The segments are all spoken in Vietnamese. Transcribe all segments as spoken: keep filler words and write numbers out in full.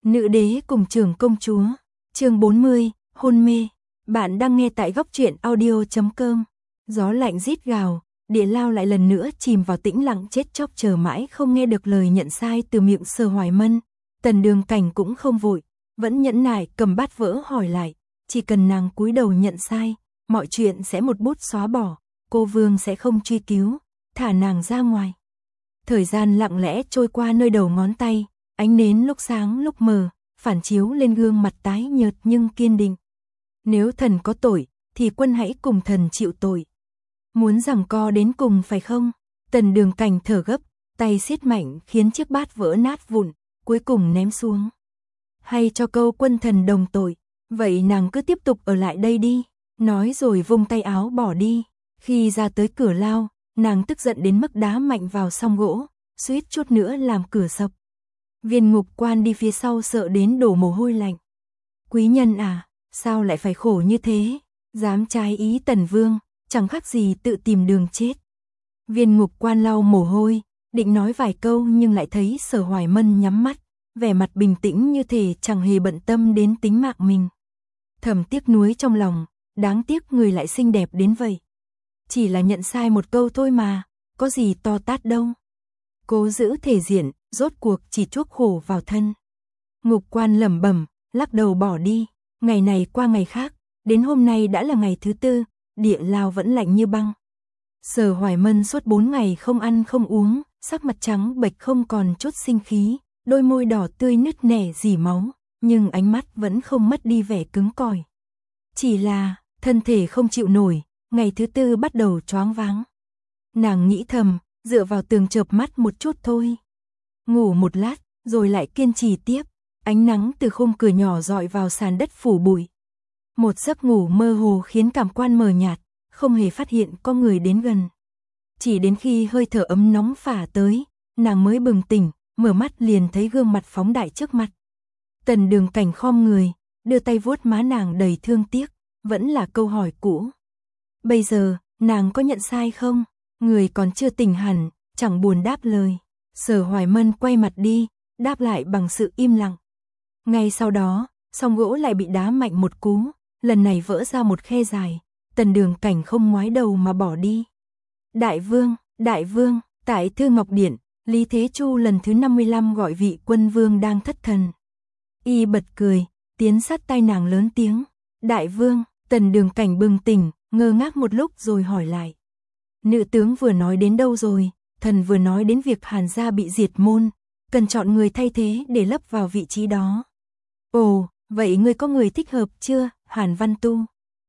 Nữ đế cùng trưởng công chúa, chương bốn mươi, hôn mê. Bạn đang nghe tại góc truyện audio chấm com. Gió lạnh rít gào, địa lao lại lần nữa chìm vào tĩnh lặng chết chóc, chờ mãi không nghe được lời nhận sai từ miệng Sở Hoài Mân. Tần Đường Cảnh cũng không vội, vẫn nhẫn nại cầm bát vỡ hỏi lại, chỉ cần nàng cúi đầu nhận sai, mọi chuyện sẽ một bút xóa bỏ, cô vương sẽ không truy cứu, thả nàng ra ngoài. Thời gian lặng lẽ trôi qua nơi đầu ngón tay, ánh nến lúc sáng lúc mờ, phản chiếu lên gương mặt tái nhợt nhưng kiên định. Nếu thần có tội, thì quân hãy cùng thần chịu tội. Muốn giằng co đến cùng phải không? Tần Đường Cảnh thở gấp, tay siết mạnh khiến chiếc bát vỡ nát vụn, cuối cùng ném xuống. Hay cho câu quân thần đồng tội, vậy nàng cứ tiếp tục ở lại đây đi, nói rồi vung tay áo bỏ đi. Khi ra tới cửa lao, nàng tức giận đến mức đá mạnh vào song gỗ, suýt chút nữa làm cửa sập. Viên Ngục Quan đi phía sau sợ đến đổ mồ hôi lạnh. Quý nhân à, sao lại phải khổ như thế, dám trái ý Tần Vương, chẳng khác gì tự tìm đường chết. Viên Ngục Quan lau mồ hôi, định nói vài câu nhưng lại thấy Sở Hoài Mân nhắm mắt, vẻ mặt bình tĩnh như thể chẳng hề bận tâm đến tính mạng mình. Thầm tiếc nuối trong lòng, đáng tiếc người lại xinh đẹp đến vậy. Chỉ là nhận sai một câu thôi mà, có gì to tát đâu. Cố giữ thể diện, rốt cuộc chỉ chuốc khổ vào thân. Ngục Quan lẩm bẩm, lắc đầu bỏ đi. Ngày này qua ngày khác, đến hôm nay đã là ngày thứ tư, địa lao vẫn lạnh như băng. Sở Hoài Mân suốt bốn ngày không ăn không uống, sắc mặt trắng bệch không còn chút sinh khí, đôi môi đỏ tươi nứt nẻ rỉ máu, nhưng ánh mắt vẫn không mất đi vẻ cứng cỏi. Chỉ là, thân thể không chịu nổi, ngày thứ tư bắt đầu choáng váng. Nàng nghĩ thầm, dựa vào tường chợp mắt một chút thôi. Ngủ một lát, rồi lại kiên trì tiếp, ánh nắng từ khung cửa nhỏ rọi vào sàn đất phủ bụi. Một giấc ngủ mơ hồ khiến cảm quan mờ nhạt, không hề phát hiện có người đến gần. Chỉ đến khi hơi thở ấm nóng phả tới, nàng mới bừng tỉnh, mở mắt liền thấy gương mặt phóng đại trước mặt. Tần Đường Cảnh khom người, đưa tay vuốt má nàng đầy thương tiếc, vẫn là câu hỏi cũ. Bây giờ, nàng có nhận sai không? Người còn chưa tỉnh hẳn, chẳng buồn đáp lời. Sở Hoài Mân quay mặt đi, đáp lại bằng sự im lặng. Ngay sau đó, song gỗ lại bị đá mạnh một cú, lần này vỡ ra một khe dài. Tần Đường Cảnh không ngoái đầu mà bỏ đi. Đại vương, đại vương, tại Thư Ngọc Điện, Lý Thế Chu lần thứ năm mươi lăm gọi vị quân vương đang thất thần. Y bật cười, tiến sát tai nàng lớn tiếng. Đại vương. Tần Đường Cảnh bừng tỉnh, ngơ ngác một lúc rồi hỏi lại. Nữ tướng vừa nói đến đâu rồi? Thần vừa nói đến việc Hàn gia bị diệt môn, cần chọn người thay thế để lấp vào vị trí đó. Ồ, vậy ngươi có người thích hợp chưa, Hàn Văn Tu?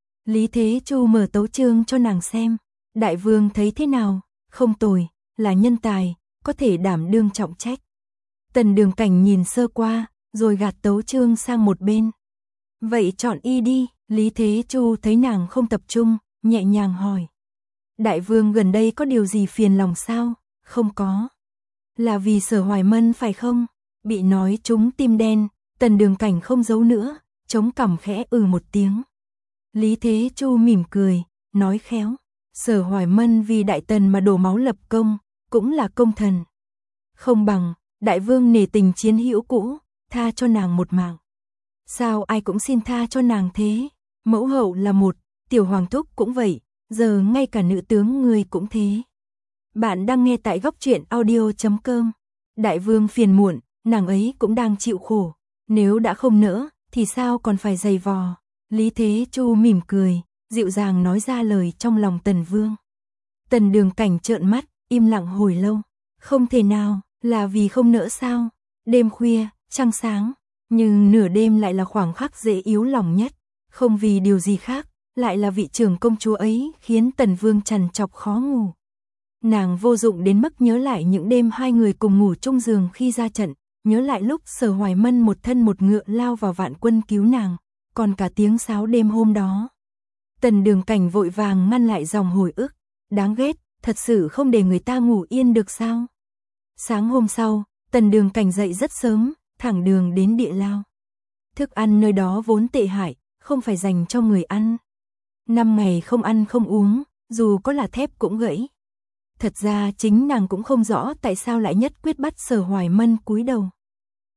Lý Thế Chu mở tấu chương cho nàng xem. Đại vương thấy thế nào? Không tồi, là nhân tài, có thể đảm đương trọng trách. Tần Đường Cảnh nhìn sơ qua, rồi gạt tấu chương sang một bên. Vậy chọn y đi. Lý Thế Chu thấy nàng không tập trung, nhẹ nhàng hỏi. Đại vương gần đây có điều gì phiền lòng sao? Không có. Là vì Sở Hoài Mân phải không? Bị nói trúng tim đen, Tần Đường Cảnh không giấu nữa, chống cằm khẽ ừ một tiếng. Lý Thế Chu mỉm cười, nói khéo. Sở Hoài Mân vì Đại Tần mà đổ máu lập công, cũng là công thần. Không bằng, đại vương nể tình chiến hữu cũ, tha cho nàng một mạng. Sao ai cũng xin tha cho nàng thế? Mẫu hậu là một, tiểu hoàng thúc cũng vậy, giờ ngay cả nữ tướng người cũng thế. Bạn đang nghe tại góc truyện audio chấm com. Đại vương phiền muộn, nàng ấy cũng đang chịu khổ. Nếu đã không nỡ, thì sao còn phải giày vò? Lý Thế Chu mỉm cười, dịu dàng nói ra lời trong lòng Tần Vương. Tần Đường Cảnh trợn mắt, im lặng hồi lâu. Không thể nào, là vì không nỡ sao? Đêm khuya, trăng sáng, nhưng nửa đêm lại là khoảng khắc dễ yếu lòng nhất. Không vì điều gì khác, lại là vị trưởng công chúa ấy khiến Tần Vương trằn trọc khó ngủ. Nàng vô dụng đến mức nhớ lại những đêm hai người cùng ngủ chung giường khi ra trận, nhớ lại lúc Sở Hoài Mân một thân một ngựa lao vào vạn quân cứu nàng, còn cả tiếng sáo đêm hôm đó. Tần Đường Cảnh vội vàng ngăn lại dòng hồi ức, đáng ghét, thật sự không để người ta ngủ yên được sao? Sáng hôm sau, Tần Đường Cảnh dậy rất sớm, thẳng đường đến địa lao. Thức ăn nơi đó vốn tệ hại, không phải dành cho người ăn. Năm ngày không ăn không uống, dù có là thép cũng gãy. Thật ra chính nàng cũng không rõ tại sao lại nhất quyết bắt Sở Hoài Mân cúi đầu.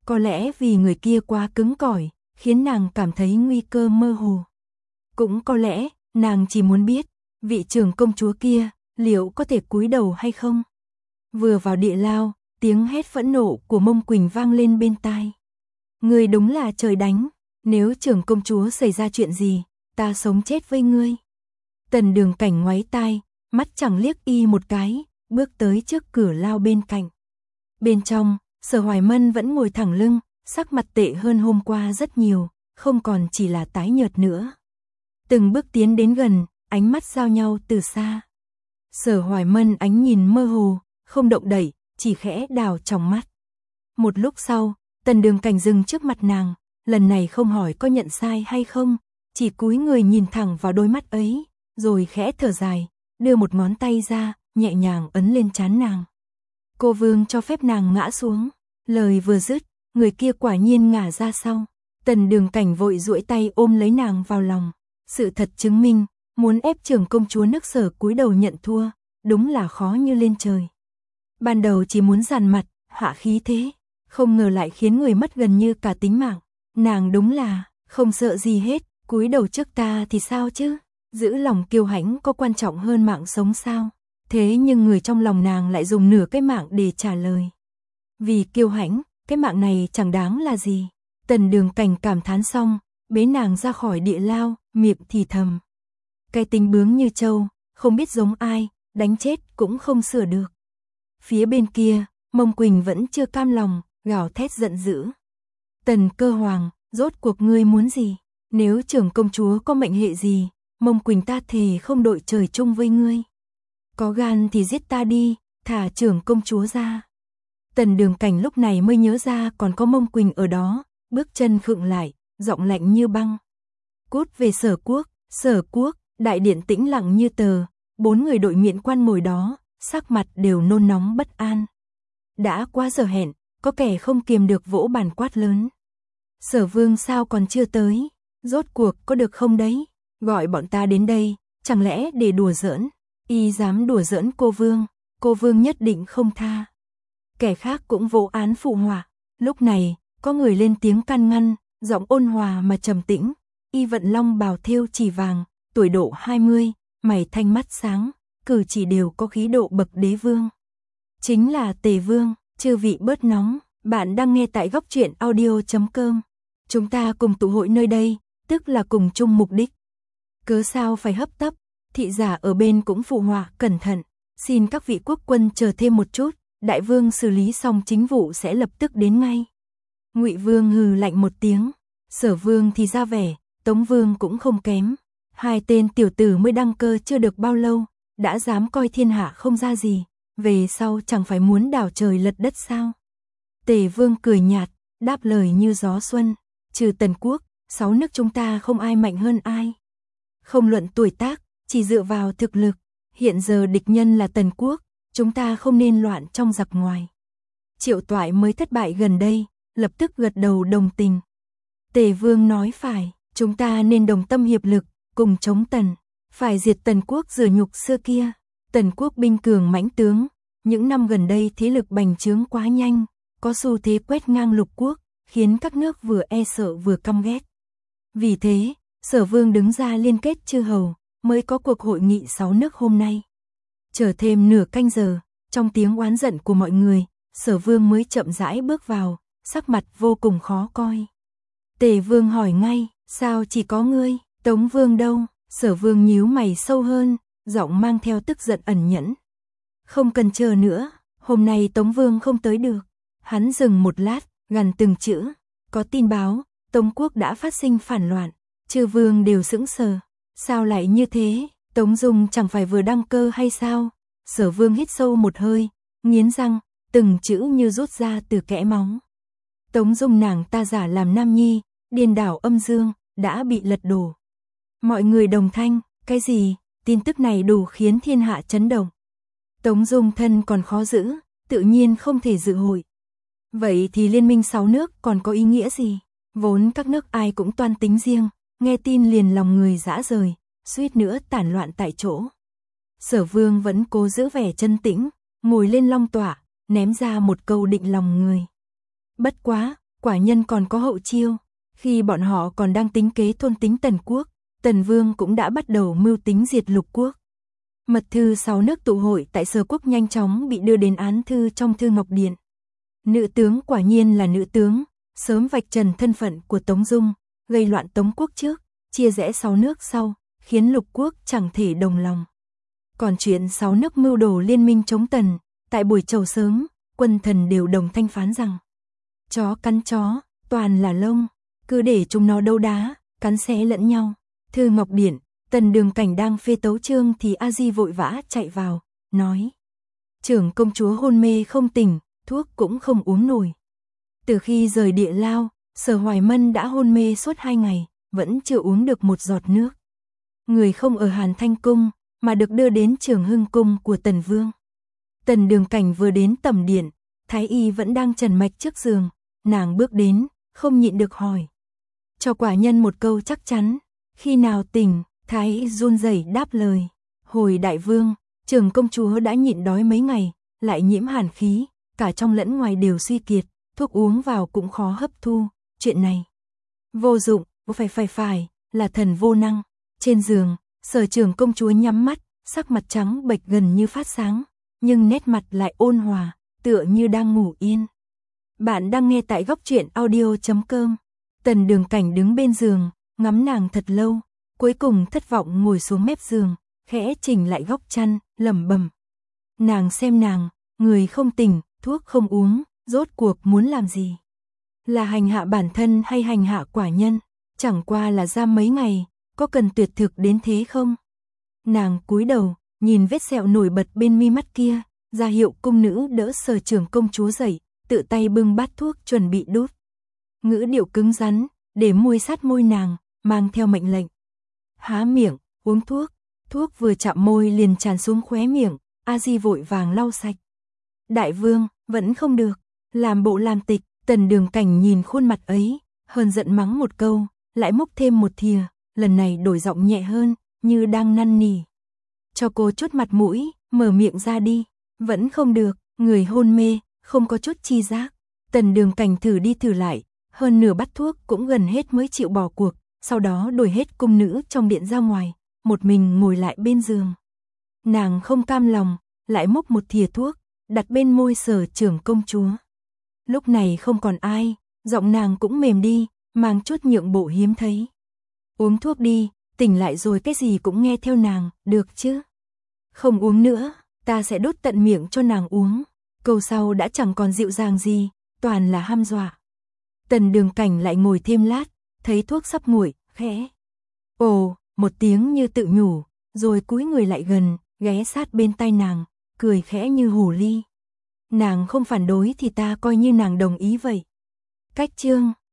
Có lẽ vì người kia quá cứng cỏi, khiến nàng cảm thấy nguy cơ mơ hồ. Cũng có lẽ, nàng chỉ muốn biết, vị trưởng công chúa kia, liệu có thể cúi đầu hay không? Vừa vào địa lao, tiếng hét phẫn nộ của Mông Quỳnh vang lên bên tai. Ngươi đúng là trời đánh, nếu trưởng công chúa xảy ra chuyện gì, ta sống chết với ngươi. Tần Đường Cảnh ngoáy tai, mắt chẳng liếc y một cái, bước tới trước cửa lao bên cạnh. Bên trong, Sở Hoài Mân vẫn ngồi thẳng lưng, sắc mặt tệ hơn hôm qua rất nhiều, không còn chỉ là tái nhợt nữa. Từng bước tiến đến gần, ánh mắt giao nhau từ xa. Sở Hoài Mân ánh nhìn mơ hồ, không động đậy, chỉ khẽ đào trong mắt. Một lúc sau, Tần Đường Cảnh dừng trước mặt nàng, lần này không hỏi có nhận sai hay không, chỉ cúi người nhìn thẳng vào đôi mắt ấy, rồi khẽ thở dài, đưa một ngón tay ra, nhẹ nhàng ấn lên trán nàng. Cô Vương cho phép nàng ngã xuống, lời vừa dứt, người kia quả nhiên ngả ra sau. Tần Đường Cảnh vội duỗi tay ôm lấy nàng vào lòng. Sự thật chứng minh, muốn ép trưởng công chúa nước Sở cúi đầu nhận thua, đúng là khó như lên trời. Ban đầu chỉ muốn dàn mặt, hạ khí thế, không ngờ lại khiến người mất gần như cả tính mạng. Nàng đúng là, không sợ gì hết, cúi đầu trước ta thì sao chứ? Giữ lòng kiêu hãnh có quan trọng hơn mạng sống sao? Thế nhưng người trong lòng nàng lại dùng nửa cái mạng để trả lời. Vì kiêu hãnh, cái mạng này chẳng đáng là gì. Tần Đường Cảnh cảm thán xong, bế nàng ra khỏi địa lao, miệng thì thầm. Cái tính bướng như trâu, không biết giống ai, đánh chết cũng không sửa được. Phía bên kia, Mông Quỳnh vẫn chưa cam lòng, gào thét giận dữ. Tần Cơ Hoàng, rốt cuộc ngươi muốn gì? Nếu trưởng công chúa có mệnh hệ gì, Mông Quỳnh ta thề không đội trời chung với ngươi. Có gan thì giết ta đi, thả trưởng công chúa ra. Tần Đường Cảnh lúc này mới nhớ ra còn có Mông Quỳnh ở đó, bước chân khựng lại, giọng lạnh như băng. Cút về Sở Quốc, Sở Quốc, đại điện tĩnh lặng như tờ, bốn người đội miện quan ngồi đó, sắc mặt đều nôn nóng bất an. Đã qua giờ hẹn, có kẻ không kiềm được vỗ bàn quát lớn. Sở Vương sao còn chưa tới, rốt cuộc có được không đấy, gọi bọn ta đến đây, chẳng lẽ để đùa giỡn, y dám đùa giỡn cô Vương, cô Vương nhất định không tha. Kẻ khác cũng vỗ án phụ họa, lúc này, có người lên tiếng can ngăn, giọng ôn hòa mà trầm tĩnh, y vận long bào thêu chỉ vàng, tuổi độ hai mươi, mày thanh mắt sáng, cử chỉ đều có khí độ bậc đế vương. Chính là Tề Vương, chư vị bớt nóng, bạn đang nghe tại góc truyện audio chấm com. Chúng ta cùng tụ hội nơi đây, tức là cùng chung mục đích. Cớ sao phải hấp tấp, thị giả ở bên cũng phụ họa cẩn thận, xin các vị quốc quân chờ thêm một chút, đại vương xử lý xong chính vụ sẽ lập tức đến ngay. Ngụy Vương hừ lạnh một tiếng, Sở Vương thì ra vẻ, Tống Vương cũng không kém. Hai tên tiểu tử mới đăng cơ chưa được bao lâu, đã dám coi thiên hạ không ra gì, về sau chẳng phải muốn đảo trời lật đất sao? Tề Vương cười nhạt, đáp lời như gió xuân, trừ Tần Quốc, sáu nước chúng ta không ai mạnh hơn ai. Không luận tuổi tác, chỉ dựa vào thực lực, hiện giờ địch nhân là Tần Quốc, chúng ta không nên loạn trong giặc ngoài. Triệu Toại mới thất bại gần đây, lập tức gật đầu đồng tình. Tề Vương nói phải, chúng ta nên đồng tâm hiệp lực, cùng chống Tần, phải diệt Tần Quốc rửa nhục xưa kia. Tần Quốc binh cường mãnh tướng, những năm gần đây thế lực bành trướng quá nhanh, có xu thế quét ngang lục quốc, khiến các nước vừa e sợ vừa căm ghét. Vì thế, Sở Vương đứng ra liên kết chư hầu, mới có cuộc hội nghị sáu nước hôm nay. Chờ thêm nửa canh giờ, trong tiếng oán giận của mọi người, Sở Vương mới chậm rãi bước vào, sắc mặt vô cùng khó coi. Tề Vương hỏi ngay, sao chỉ có ngươi, Tống Vương đâu? Sở Vương nhíu mày sâu hơn, giọng mang theo tức giận ẩn nhẫn. Không cần chờ nữa, hôm nay Tống Vương không tới được. Hắn dừng một lát, gằn từng chữ, có tin báo, Tống Quốc đã phát sinh phản loạn, chư vương đều sững sờ. Sao lại như thế, Tống Dung chẳng phải vừa đăng cơ hay sao? Sở Vương hít sâu một hơi, nghiến răng, từng chữ như rút ra từ kẽ máu. Tống Dung nàng ta giả làm nam nhi, điên đảo âm dương, đã bị lật đổ. Mọi người đồng thanh, cái gì, tin tức này đủ khiến thiên hạ chấn động. Tống Dung thân còn khó giữ, tự nhiên không thể dự hội. Vậy thì liên minh sáu nước còn có ý nghĩa gì? Vốn các nước ai cũng toan tính riêng, nghe tin liền lòng người dã rời, suýt nữa tản loạn tại chỗ. Sở Vương vẫn cố giữ vẻ chân tĩnh, ngồi lên long tọa, ném ra một câu định lòng người. Bất quá, quả nhân còn có hậu chiêu. Khi bọn họ còn đang tính kế thôn tính Tần quốc, Tần Vương cũng đã bắt đầu mưu tính diệt Lục quốc. Mật thư sáu nước tụ hội tại Sở quốc nhanh chóng bị đưa đến án thư trong Thư Ngọc Điện. Nữ tướng quả nhiên là nữ tướng, sớm vạch trần thân phận của Tống Dung, gây loạn Tống quốc trước, chia rẽ sáu nước sau, khiến Lục quốc chẳng thể đồng lòng. Còn chuyện sáu nước mưu đồ liên minh chống Tần, tại buổi chầu sớm, quân thần đều đồng thanh phán rằng chó cắn chó, toàn là lông, cứ để chúng nó đấu đá, cắn xé lẫn nhau. Thư Ngọc Điện, Tần Đường Cảnh đang phê tấu chương thì A Di vội vã chạy vào, nói: trưởng công chúa hôn mê không tỉnh, thuốc cũng không uống nổi. Từ khi rời Địa Lao, Sở Hoài Mân đã hôn mê suốt hai ngày, vẫn chưa uống được một giọt nước. Người không ở Hàn Thanh Cung, mà được đưa đến Trường Hưng Cung của Tần Vương. Tần Đường Cảnh vừa đến tẩm điện, Thái Y vẫn đang trần mạch trước giường, nàng bước đến, không nhịn được hỏi cho quả nhân một câu chắc chắn, khi nào tỉnh? Thái Y run rẩy đáp lời: hồi đại vương, trưởng công chúa đã nhịn đói mấy ngày, lại nhiễm hàn khí, cả trong lẫn ngoài đều suy kiệt, thuốc uống vào cũng khó hấp thu, chuyện này vô dụng, phải phải phải, là thần vô năng. Trên giường, Sở trưởng công chúa nhắm mắt, sắc mặt trắng bệch gần như phát sáng, nhưng nét mặt lại ôn hòa, tựa như đang ngủ yên. Bạn đang nghe tại góc truyện audio chấm com. Tần Đường Cảnh đứng bên giường, ngắm nàng thật lâu, cuối cùng thất vọng ngồi xuống mép giường, khẽ chỉnh lại góc chăn, lẩm bẩm. Nàng xem nàng, người không tỉnh, thuốc không uống, rốt cuộc muốn làm gì? Là hành hạ bản thân hay hành hạ quả nhân? Chẳng qua là ra mấy ngày, có cần tuyệt thực đến thế không? Nàng cúi đầu, nhìn vết sẹo nổi bật bên mi mắt kia, ra hiệu cung nữ đỡ Sở trưởng công chúa dậy, tự tay bưng bát thuốc chuẩn bị đút. Ngữ điệu cứng rắn, để môi sát môi nàng, mang theo mệnh lệnh. Há miệng, uống thuốc, thuốc vừa chạm môi liền tràn xuống khóe miệng, A Di vội vàng lau sạch. Đại vương, vẫn không được, làm bộ làm tịch. Tần Đường Cảnh nhìn khuôn mặt ấy, hờn giận mắng một câu, lại múc thêm một thìa, lần này đổi giọng nhẹ hơn, như đang năn nỉ. Cho cô chút mặt mũi, mở miệng ra đi. Vẫn không được, người hôn mê, không có chút chi giác. Tần Đường Cảnh thử đi thử lại, hơn nửa bát thuốc cũng gần hết mới chịu bỏ cuộc, sau đó đuổi hết cung nữ trong điện ra ngoài, một mình ngồi lại bên giường. Nàng không cam lòng, lại múc một thìa thuốc, đặt bên môi Sở trưởng công chúa. Lúc này không còn ai, giọng nàng cũng mềm đi, mang chút nhượng bộ hiếm thấy. Uống thuốc đi, tỉnh lại rồi cái gì cũng nghe theo nàng, được chứ? Không uống nữa, ta sẽ đốt tận miệng cho nàng uống. Câu sau đã chẳng còn dịu dàng gì, toàn là hăm dọa. Tần Đường Cảnh lại ngồi thêm lát, thấy thuốc sắp nguội, khẽ ồ, một tiếng như tự nhủ, rồi cúi người lại gần, ghé sát bên tai nàng, cười khẽ như hồ ly. Nàng không phản đối thì ta coi như nàng đồng ý vậy. Cách chương